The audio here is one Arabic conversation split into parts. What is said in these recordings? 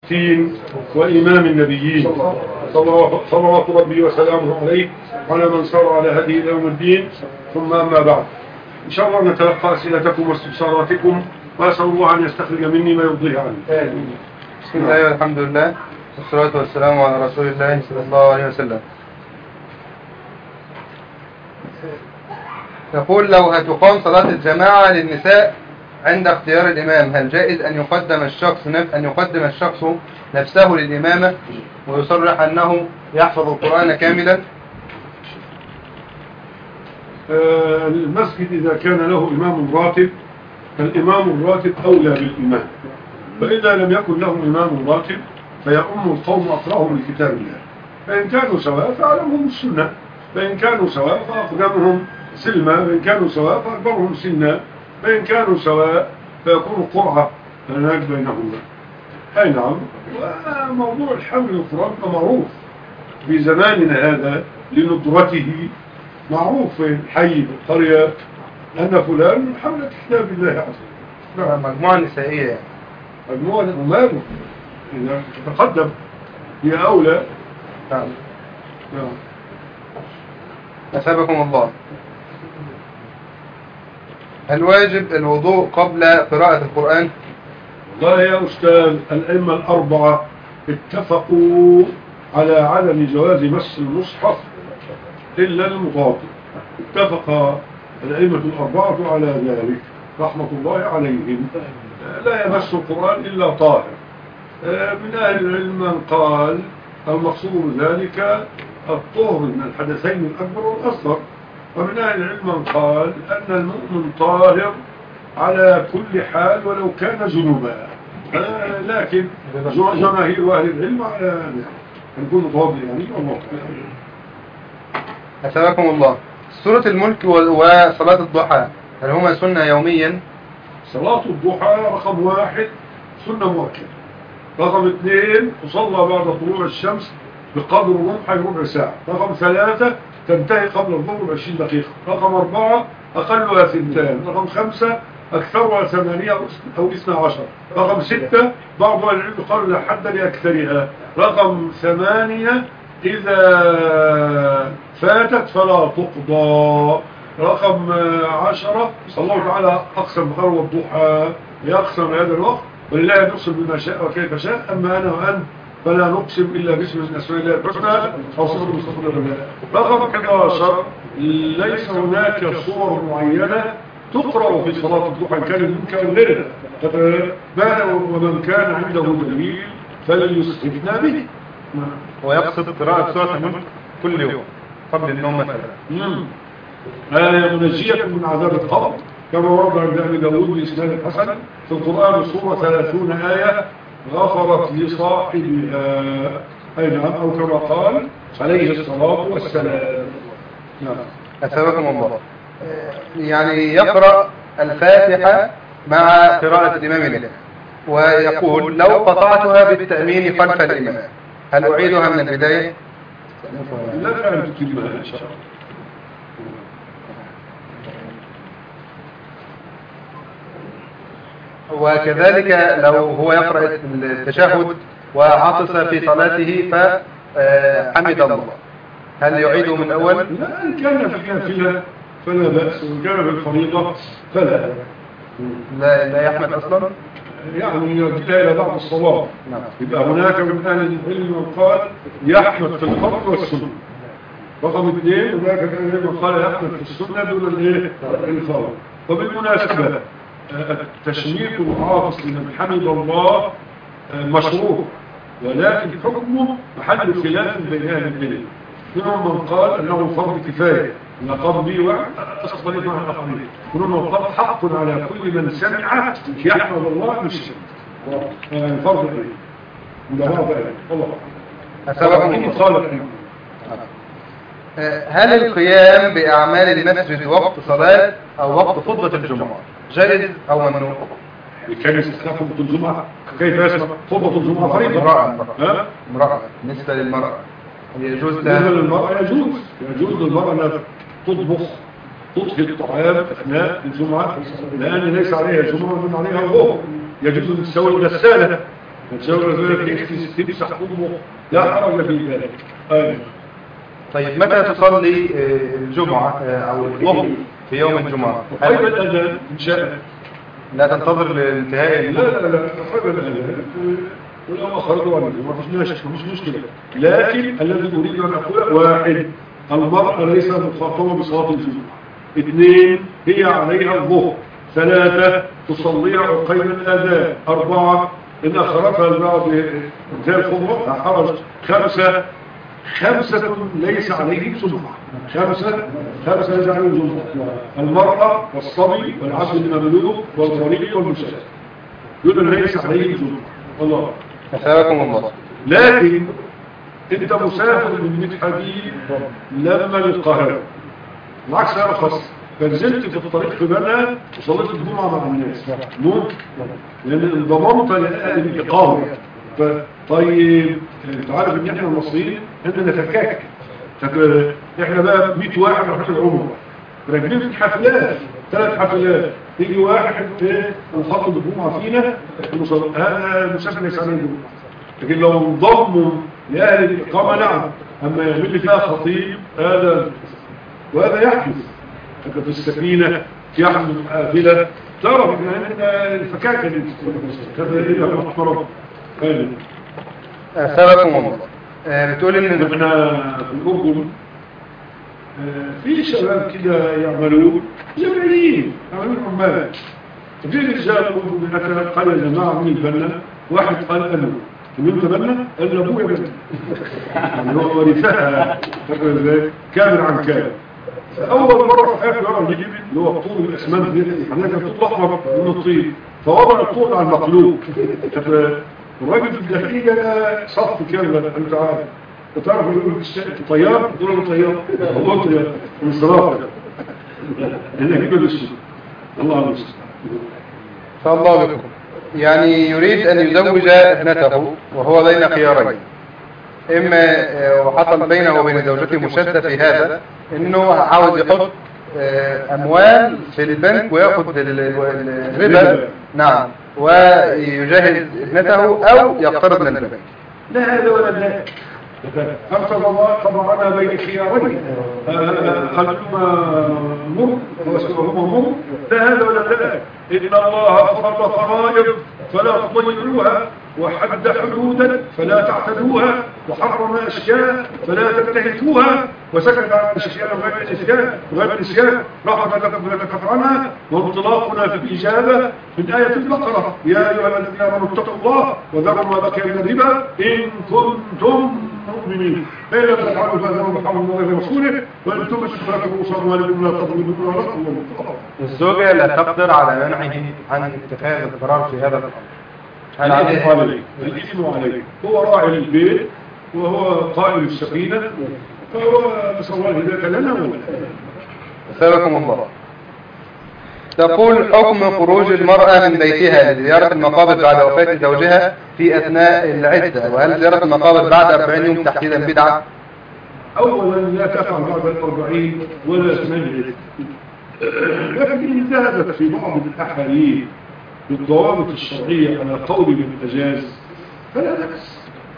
وإمام النبيين صلوات ربي وسلامه عليه وعلى من سار على هديه إلى يوم الدين. ثم أما بعد، إن شاء الله نتلقى أسئلتكم واستفساراتكم، وأسأل الله أن يستخرج مني ما يرضيه عنه. بسم الله والحمد لله والصلاة والسلام على رسول الله صلى الله عليه وسلم. يقول: لو هتقام صلاة الجماعة للنساء عند اختيار الإمام، هل جائز أن يقدم الشخص نفسه للإمامة ويصرح أنه يحفظ القرآن كاملا؟ المسجد إذا كان له إمام راتب فالإمام الراتب أولى بالإمام، فإذا لم يكن له إمام راتب فيؤم القوم أقرأهم لكتاب الله، فإن كانوا سواء فأعلمهم السنة، فإن كانوا سواء فأقدمهم سلما، فإن كانوا سواء فأكبرهم سنا، فإن كانوا سواء فيكون قرعة هناك بينهما. أي نعم. وموضوع الحمل القرآن معروف في زماننا هذا لندرته، معروف في الحي في القرية أن فلان حملة كتاب الله عز وجل. مجموعة نسائية يعني. مجموعة أمامه إذا تقدم هي أولى. نعم. أثابكم الله. هل واجب الوضوء قبل قراءة القرآن؟ والله يا أستاذ، الأئمة الأربعة اتفقوا على عدم جواز مس المصحف إلا المتوضئ. اتفق الأئمة الأربعة على ذلك رحمة الله عليهم. لا يمس القرآن إلا طاهر. من أهل العلم من قال المقصود ذلك الطهر من الحدثين الأكبر والأصغر، ومن أهل العلم من قال أن المؤمن طاهر على كل حال ولو كان جنوبا، لكن جماهير أهل العلم على أن يكون متوضئ يعني. الله أثابكم الله. سورة الملك وصلاة الضحى هل هما سنة يوميا؟ صلاة الضحى رقم 1 سنة مؤكدة. رقم 2 تصلى بعد طلوع الشمس بقدر ربع ساعة. رقم 3 تنتهي قبل الظهر ب20 دقيقة. رقم 4 أقلها 2. رقم 5 أكثرها 8 أو 12. رقم 6 بعض العلم قالوا لا حد لأكثرها. رقم 8 إذا فاتت فلا تقضى. رقم 10 الله تعالى أقسم بقدر والضحى يقسم هذا الوقت ولله يقسم بما شاء وكيف شاء. أما أنا وأنت فلا نقسم إلا باسم من أسماء الله الحسنى أو صفة من صفات الله. رقم 11 ليس هناك صور معينة تقرأ في صلاة الضحى كان مكررة، ومن كان عنده دليل فليستثنى به. ويقصد قراءة سورة الملك كل يوم قبل النوم مثلا. منجية من عذاب القبر كما ورد عند أبي داود بإسناد حسن في القرآن سورة 30 آية غفرت لصاحبها. أي نعم، أو كما قال عليه الصلاة والسلام. نعم. أثابكم الله. يعني يقرأ الفاتحة مع قراءة الإمام له، ويقول لو قطعتها بالتأمين خلف الإمام هل أعيدها من البداية؟ لا فعلا تتمها إن شاء الله. وكذلك لو هو يقرأ التشهد وعطس في صلاته فحمد الله هل يعيده من الأول؟ لا، إن كان في نافلة فلا بأس، وإن كان في الفريضة فلا. لا يحمد أصلا؟ يعني يرجع إلى بعض الصلاة. يبقى هناك من أهل العلم من قال يحمد في الفرض والسنة. رقم 2 هناك من أهل العلم من قال يحمد في السنة دون الفرض. وبالمناسبة تشميت العاطس لمن حمد الله مشروع، ولكن حكمه محل خلاف بين اهل العلم. منهم من قال انه فرض كفايه لقد بي واستطيع مع الاخرين، منهم من قال حق على كل من سمع يحمد الله مش فرض هل القيام بأعمال المسجد وقت صلاة أو وقت خطبة الجمعة جائز أو ممنوع؟ كان يستخدم خطبة الجمعة. كيف يسمى خطبة الجمعة؟ فريضة. امرأة بالنسبة للمرأة يجوز للمرأة يجوز للمرأة أن تطبخ تطهي الطعام أثناء الجمعة، لأن ليس عليها جمعة ومن عليها ظهر. يجوز أن تسوي غسالة الجولة ذلك تمسح أمه لا حرج في ذلك. طيب متى تصلي الجمعة أو الظهر في يوم الجمعة؟ قبل الأذان إن شاء لا تنتظر لانتهاء لا قبل الأذان ولو أخرجوا عنه ما فيش مشكلة. لكن الذي أريد أن أقول واحد، المرأة ليس مخاطبة بصلاة الجمعة. 2 هي عليها الظهر. 3 تصليها عقيم الأذان. 4 إن أخرجها البعض زي الخمر لا حرج. 5 ليس عليهم جمعة. 5 ليس عليهم جمعة. المرأة والصبي والعبد المملوك والغريب والمسافر دول ليس عليهم جمعة. الله أثابكم الله. لكن انت مسافر من مدحدين لما للقاهرة العكس أرخص، فنزلت في الطريق في بنها وصليت الجمعة مع الناس ممكن، لأن انضممت للإقامة. طيب انت عارف ان احنا المصريين عندنا فكاك، احنا بقى 100 واحد رايحين العمره راكبين في حفلات 3 حفلات، يجي واحد وخطب الجمعه فينا هذا المسافر ليس عليه الجمعه. لكن لو انضموا لاهل الاقامه نعم، اما يعمل لي فيها خطيب هذا وهذا يحدث. في السفينه يحدث قافله تعرف ان عندنا الفكاكه دي كذا محترم. أثابكم الله. بتقول ان احنا في الأردن في شباب كده يعملون جمعيين يعملون عمال. في رجال أردن مثلا قال يا جماعة من البنا، واحد قال أنا ومن تبنى قال أبويا بنا يعني هو ورثها كامل عن كامل. أول مرة في حياتي يرى يجيب اللي هو الطول الأسمنت دي حضرتك الطول الأحمر من الطين، فوضع الطول على المقلوب. الراجل في الدقيقة ده صف كامل انت عارف، تعرف يقول طيار تقول له طيار والله طيار من صراحة هنا كده بالشيء. الله المستعان. فالله بكم. يعني يريد أن يزوج ابنته وهو بين خيارين، إما وحصل بينه وبين زوجته مشادة في هذا إنه عاوز يحط أموال في البنك ويأخذ الربا نعم ويجهز ابنته أو يقترض من البنك. لا هذا ولا ذاك. أرسل الله طبعا بين خيارين هلما مر وسوهما مر. لا هذا ولا ذاك. إن الله فرض فرائض فلا تضيعوها، وحد حدودا فلا تعتدوها، وحرم أشياء فلا تنتهكوها، وسكت عن أشياء غير الإسيان رحمة لكم لا تكفر عنها. وانطلاقنا في الإجابة من آية البقرة يا أيها الذين آمنوا اتقوا الله وذروا ما بقي من الربا إن كنتم مؤمنين. إن لم تفعلوا فأذنوا بحرم الله ورسوله وإن تبتم فلكم رؤوس أموالكم لا تظلمون ولا تظلمون. الزوجة لا تقدر على منعه عن اتخاذ القرار في هذا الأمر. الإثم عليه، الإثم عليه. هو راعي البيت وهو قائد السفينة، فهو نسأل الله الهداية لنا ولا. أثابكم الله. تقول حكم خروج المرأة من بيتها لزيارة المقابر بعد وفاة زوجها في أثناء العدة، وهل زيارة المقابر بعد 40 يوم تحديدا بدعة؟ أولا لا تفعل بعد 40 ولا أثناء العدة، لكن إن ذهبت في بعض الأحاديث بالضوابط الشرعية على قول من الأجاز فلا بأس.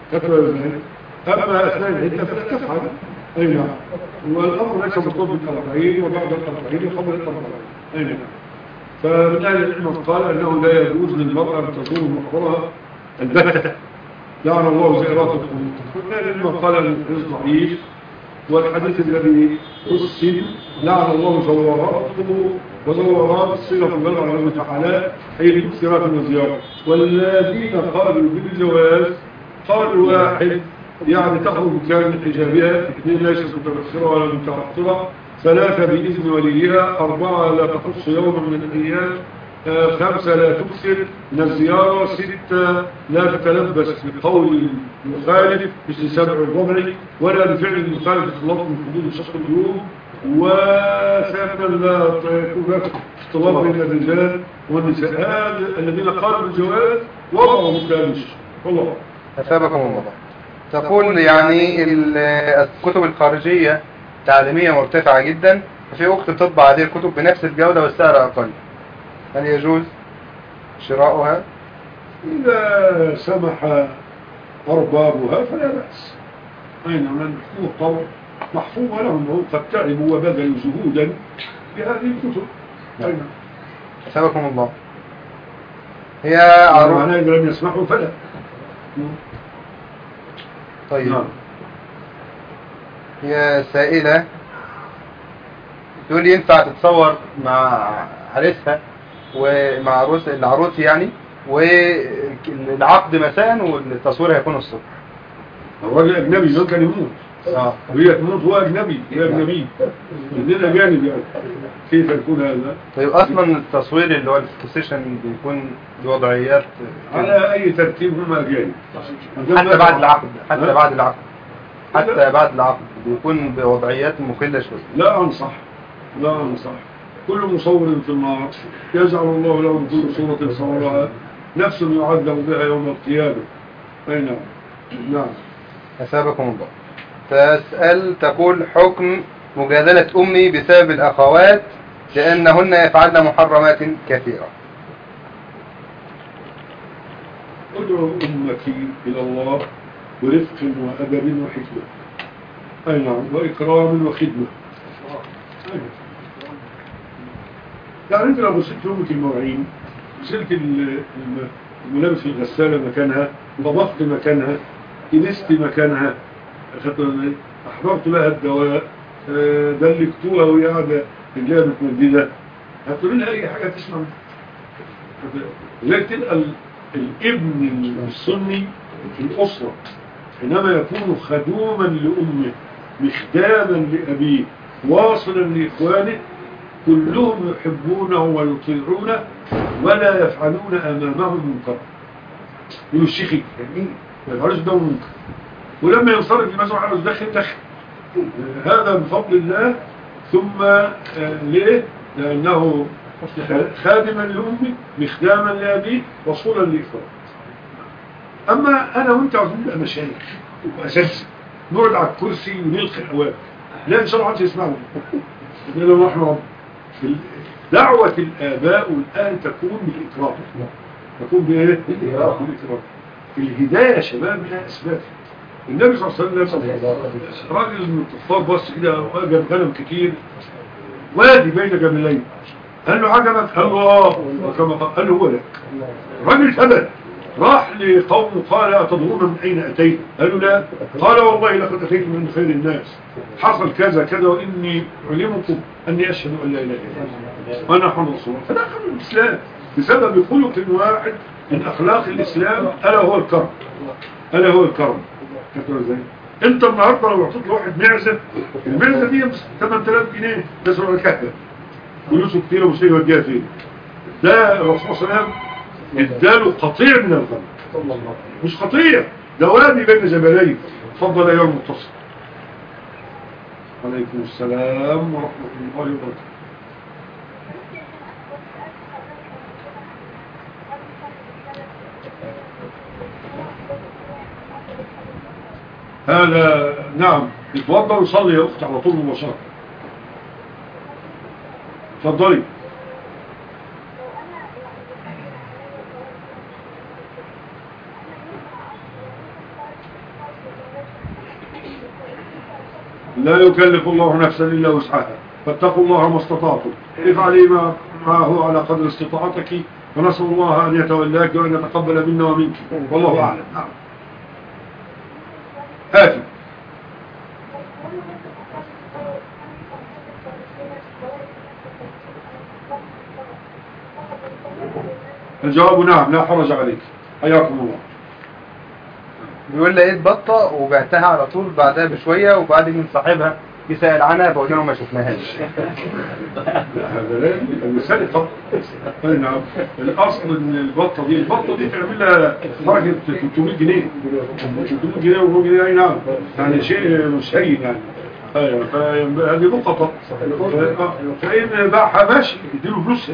أما أثناء العدة فلا تفعل. أي نعم. والأمر ليس مطلوب بال40 وبعد ال40 وقبل ال40. أي نعم. فمن أهل العلم قال أنه لا يجوز للمرأة أن تزور مقبرها البتة، لعن الله زائرات القبور. ومن أهل العلم قال الحديث ضعيف، والحديث الذي حسن لعن الله زوراته وزورات الصيغة البلغة على الله تعالى أي المكثرات من الزيارة. والذين قالوا بالجواز قالوا واحد يعني تخرج كان حجابها، 2 ليست متبصرة ولا متعطرة، 3 بإذن وليها، 4 لا تخص يوما من الأيام، 5 لا تكثر من الزيارة، 6 لا تتلبس بقول المخالف مثل سبع الضبع ولا بفعل المخالف اختلاط من حدود شخص اليوم، و7 لا يكون اختلاط بين الرجال والنساء. هذا الذين قالوا بالجواز وضعوا مكانش. والله أثابكم الله. تقول يعني الكتب الخارجية تعليمية مرتفعة جدا، في وقت تطبع هذه الكتب بنفس الجودة والسعر أقل، هل يجوز شراؤها؟ إذا سمح أربابها فلا بأس. أين من محفوظ طبعا محفوظ لهم، وهم قد تعبوا وبذلوا جهودا بهذه الكتب. أين أسابكم الله. هي معناه إذا لم يسمحوا فلا. طيب نعم. هي سائلة تقول ينفع تتصور مع عريسها ومع العروس يعني، والعقد مساء والتصوير هيكون الصبح. الراجل أجنبي لو كان يموت وهي تموت هو أجنبي وهي أجنبي الاثنين أجانب يعني كيف يكون هذا؟ طيب أصلا التصوير اللي هو الفوتوسيشن بيكون بوضعيات على أي ترتيب هم أجانب حتى بعد العقد حتى بعد العقد بيكون بوضعيات مخلة شوية. لا أنصح كل مصور في النار يجعل الله له كل صورة صورها نفس يعذب بها يوم القيامة. أي نعم. أسابكم الله. تسأل تقول حكم مجادلة أمي بسبب الأخوات لأنهن يفعلن محرمات كثيرة. ادعو أمك إلى الله برفق وأدب وحكمة. أي نعم، وإكرام وخدمة. يعني أنت لو غسلت أمك المواعين، غسلت الملابس في الغسالة مكانها، طبخت مكانها، كنست مكانها، أحضرت لها الدواء، دلكتوها وهي قاعدة رجلها متمددة، هتقول لها أي حاجة تسمع. لذلك تلقى الابن السني في الأسرة حينما يكون خدوما لأمه مخداما لأبيه واصلا لإخوانه كلهم يحبونه ويطيعونه ولا يفعلون أمامه منكر. يقولوا الشيخ ما يفعلوش ده منكر، ولما ينصرف المسؤول عاوز دخل هذا بفضل الله. ثم ليه؟ لأنه خادما لأمه مخداما لأبيه وصولا لإخوانه. أما أنا وأنت عاوزين نبقى مشايخ وأساس نقعد على الكرسي ونلقي الأوامر، لا إن شاء الله حد يسمعنا. إننا نحن دعوة الآباء والآن تكون بالإكرام. تكون بإيه؟ بالإكرام. الهداية يا شباب لها أسباب. النبي صلى الله عليه وسلم راجل من الكفار بص كده وجد غنم كتير وادي بين جبلين، قال له عجبك؟ قال له وكما قال له هو لك. راجل ثبت راح لقوم قال أتدرون من أين أتيت؟ قالوا لا. قال والله لقد أتيت من خير الناس، حصل كذا كذا وإني علمكم أني أشهد أن لا إله إلا الله وأنا محمد رسول الله. فدخل الإسلام بسبب خلق واحد من أخلاق الإسلام ألا هو الكرم. أنت النهارده لو اعطيت لواحد معزة، المعزة دي 8000 جنيه تسوى الكهبة فلوسه كتير ومش هيوديها فين. ده الرسول صلى الله عليه وسلم اداله قطيع من الغنم، مش قطيع ده وادي بين جبلين. اتفضل يا المتصل. عليكم السلام ورحمة الله وبركاته. هذا نعم يتوضا ويصلي يا اختي على طول مباشرة. اتفضلي. لا يكلف الله نفسا الا وسعها، فاتقوا الله ما استطعتم، افعلي ما هو على قدر استطاعتك، ونسأل الله ان يتولاك وان يتقبل منا ومنك، والله اعلم. هاتي. الجواب نعم، لا حرج عليك، حياكم الله. بيقول لقيت بطة وبعتها على طول بعدها بشوية، وبعدين من صاحبها يسأل عنها بقول له ما شفناهاش. هذا لا المثال طبعا. نعم الأصل ان البطة دي تعمل لها حركة 300 جنيه 300 جنيه و100 جنيه. اي نعم يعني شيء مش هين يعني. هذه بقطة فإن باعها ماشي يديله فلوسها.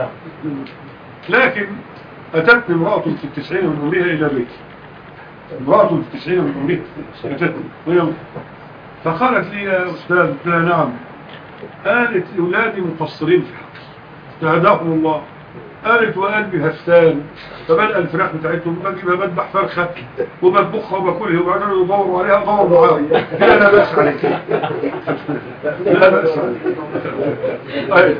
لكن أتتني امرأة في 90 من عمرها إلى بيتي، امرأة في 90 من عمرها أتتني فقالت لي يا أستاذ، قلت لها نعم. قالت أولادي مقصرين في حقي، استهداهم الله، قالت وقلبي هستان، فبلقى الفراخ بتاعتهم بجيبها بذبح فرخه وبطبخها وباكلها وبعدين يدوروا عليها ادور معاهم. لا بأس عليك، لا بأس عليك.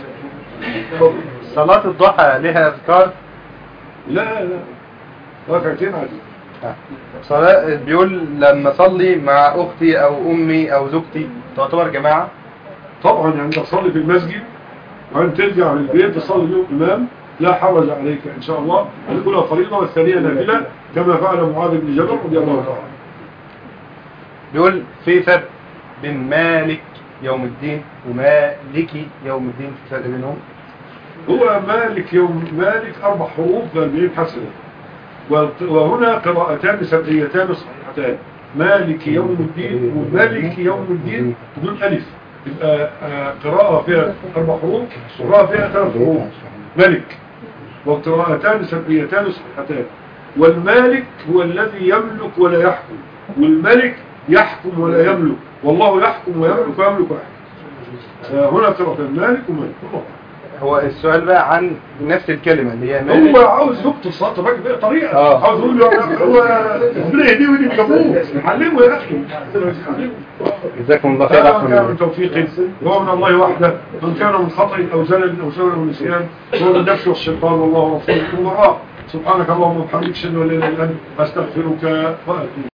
صلاة الضحى لها أذكار؟ لا ركعتين عادي. صلاة بيقول لما أصلي مع أختي أو أمي أو زوجتي تعتبر جماعة؟ طبعا يعني تصلي في المسجد وأن ترجع للبيت تصلي بهم إمام لا حرج عليك إن شاء الله. الأولى فريضة والثانية نافلة كما فعل معاذ بن جبل رضي الله عنه. بيقول في فرق بين مالك يوم الدين ومالكي يوم الدين، في فرق بينهم؟ هو مالك 4 حروف ب40 حسنة، وهنا قراءتان سبعيتان صحيحتان، مالك يوم الدين ومالك يوم الدين بدون ألف، يبقى قراءة فيها 4 حروف وقراءة فيها 3 حروف ملك، وقراءتان سبعيتان صحيحتان. والمالك هو الذي يملك ولا يحكم، والملك يحكم ولا يملك، والله يحكم ويملك ويملك واحد. هنا قراءة المالك وملك. هو السؤال بقى عن نفس الكلمة اللي هي مالك. هو عاوز يكتب صلاة الراجل بأي طريقة، عاوز يقول له هو ربنا يهديه ويهدي جابوه، علمه يا أخي. جزاكم الله خير. هذا كان من توفيق هو من الله وحده، من كان من خطأ أو زلل أو سهو أو نسيان هو من نفسه والشيطان والله ورسوله ثم سبحانك اللهم وبحمدك أشهد أن لا إله إلا أنت أستغفرك وأتوب